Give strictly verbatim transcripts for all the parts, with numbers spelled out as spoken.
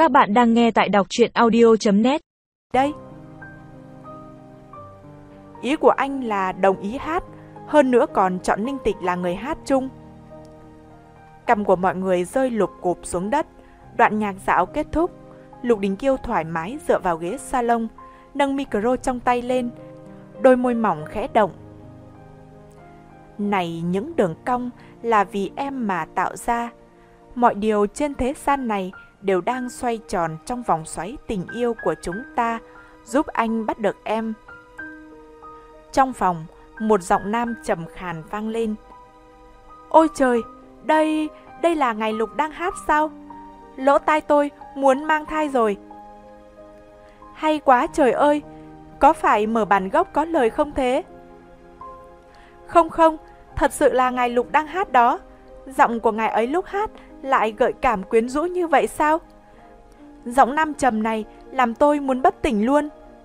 Các bạn đang nghe tại đọc truyện audio chấm net. Đây. Ý của anh là đồng ý hát, hơn nữa còn chọn Ninh Tịch là người hát chung. Cằm của mọi người rơi lụp cụp xuống đất. Đoạn nhạc dạo kết thúc. Lục Đình Kiêu thoải mái dựa vào ghế salon, nâng micro trong tay lên, đôi môi mỏng khẽ động. Này, những đường cong là vì em mà tạo ra. Mọi điều trên thế gian này đều đang xoay tròn trong vòng xoáy tình yêu của chúng ta, giúp anh bắt được em. Trong phòng, một giọng nam trầm khàn vang lên. Ôi trời, đây, đây là ngày Lục đang hát sao? Lỗ tai tôi muốn mang thai rồi. Hay quá trời ơi, có phải mở bản gốc có lời không thế? Không không, thật sự là ngài Lục đang hát đó. Giọng của ngài ấy lúc hát lại gợi cảm quyến rũ như vậy sao? Giọng nam trầm này làm tôi muốn bất tỉnh luôn.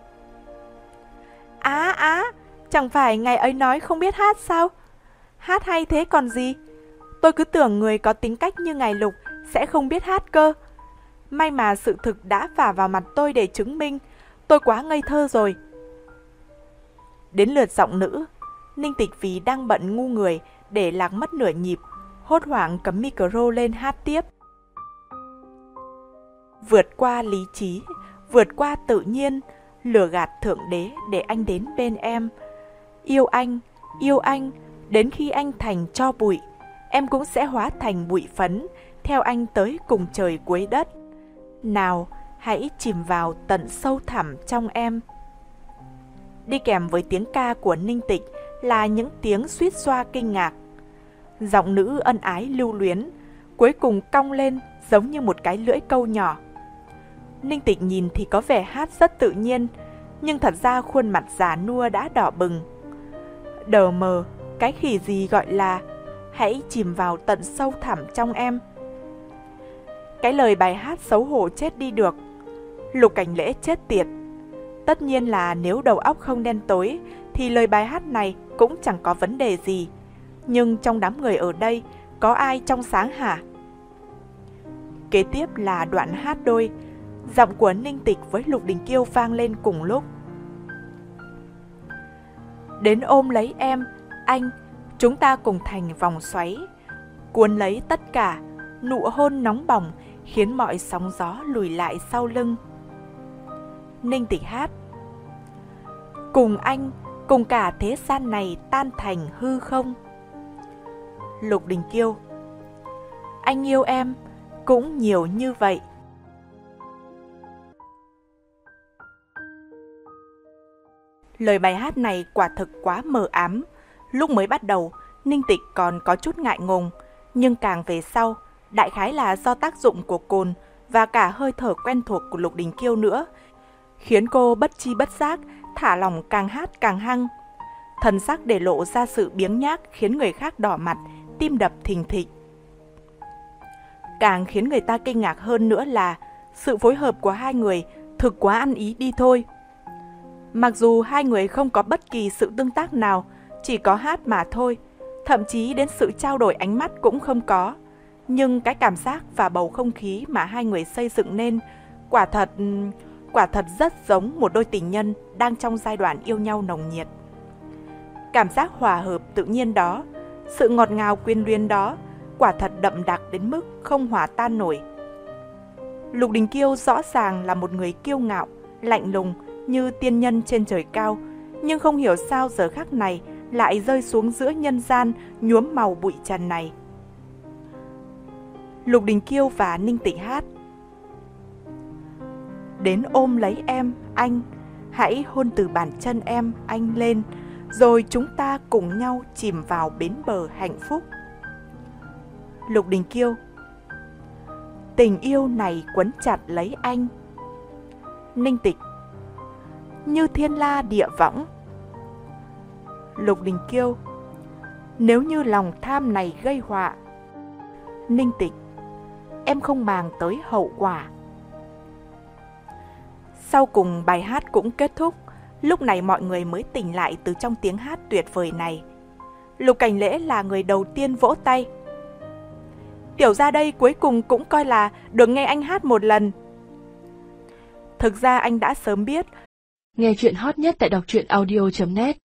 Á á, chẳng phải ngài ấy nói không biết hát sao? Hát hay thế còn gì? Tôi cứ tưởng người có tính cách như ngài Lục sẽ không biết hát cơ. May mà sự thực đã vả vào mặt tôi để chứng minh. Tôi quá ngây thơ rồi. Đến lượt giọng nữ. Ninh Tịch vì đang bận ngu người để lạc mất nửa nhịp, hốt hoảng cắm micro lên hát tiếp. Vượt qua lý trí, vượt qua tự nhiên, lừa gạt thượng đế để anh đến bên em. Yêu anh, yêu anh, đến khi anh thành tro bụi, em cũng sẽ hóa thành bụi phấn, theo anh tới cùng trời cuối đất. Nào, hãy chìm vào tận sâu thẳm trong em. Đi kèm với tiếng ca của Ninh Tịch là những tiếng suýt xoa kinh ngạc. Giọng nữ ân ái lưu luyến, cuối cùng cong lên giống như một cái lưỡi câu nhỏ. Ninh Tịch nhìn thì có vẻ hát rất tự nhiên, nhưng thật ra khuôn mặt già nua đã đỏ bừng. Đờ mờ, cái khỉ gì gọi là hãy chìm vào tận sâu thẳm trong em. Cái lời bài hát xấu hổ chết đi được. Lục Cảnh Lễ chết tiệt. Tất nhiên là nếu đầu óc không đen tối thì lời bài hát này cũng chẳng có vấn đề gì. Nhưng trong đám người ở đây có ai trong sáng hả? Kế tiếp là đoạn hát đôi. Giọng của Ninh Tịch với Lục Đình Kiêu vang lên cùng lúc. Đến ôm lấy em, anh, chúng ta cùng thành vòng xoáy, cuốn lấy tất cả, nụ hôn nóng bỏng khiến mọi sóng gió lùi lại sau lưng. Ninh Tịch hát. Cùng anh, cùng cả thế gian này tan thành hư không. Lục Đình Kiêu. Anh yêu em cũng nhiều như vậy. Lời bài hát này quả thực quá mờ ám. Lúc mới bắt đầu, Ninh Tịch còn có chút ngại ngùng, nhưng càng về sau, đại khái là do tác dụng của cồn và cả hơi thở quen thuộc của Lục Đình Kiêu nữa, khiến cô bất chi bất giác thả lỏng, càng hát càng hăng. Thần sắc để lộ ra sự biếng nhác khiến người khác đỏ mặt, tim đập thình thịch. Càng khiến người ta kinh ngạc hơn nữa là sự phối hợp của hai người thực quá ăn ý đi thôi. Mặc dù hai người không có bất kỳ sự tương tác nào, chỉ có hát mà thôi, thậm chí đến sự trao đổi ánh mắt cũng không có, nhưng cái cảm giác và bầu không khí mà hai người xây dựng nên quả thật, quả thật rất giống một đôi tình nhân đang trong giai đoạn yêu nhau nồng nhiệt. Cảm giác hòa hợp tự nhiên đó, sự ngọt ngào quyến luyến đó, quả thật đậm đặc đến mức không hòa tan nổi. Lục Đình Kiêu rõ ràng là một người kiêu ngạo, lạnh lùng như tiên nhân trên trời cao, nhưng không hiểu sao giờ khắc này lại rơi xuống giữa nhân gian nhuốm màu bụi trần này. Lục Đình Kiêu và Ninh Tịch hát. Đến ôm lấy em, anh, hãy hôn từ bàn chân em, anh lên, rồi chúng ta cùng nhau chìm vào bến bờ hạnh phúc. Lục Đình Kiêu. Tình yêu này quấn chặt lấy anh. Ninh Tịch. Như thiên la địa võng. Lục Đình Kiêu. Nếu như lòng tham này gây họa. Ninh Tịch. Em không màng tới hậu quả. Sau cùng bài hát cũng kết thúc. Lúc này mọi người mới tỉnh lại từ trong tiếng hát tuyệt vời này. Lục Cảnh Lễ là người đầu tiên vỗ tay. Tiểu ra đây cuối cùng cũng coi là được nghe anh hát một lần. Thực ra anh đã sớm biết. Nghe chuyện hot nhất tại đọc truyện audio chấm net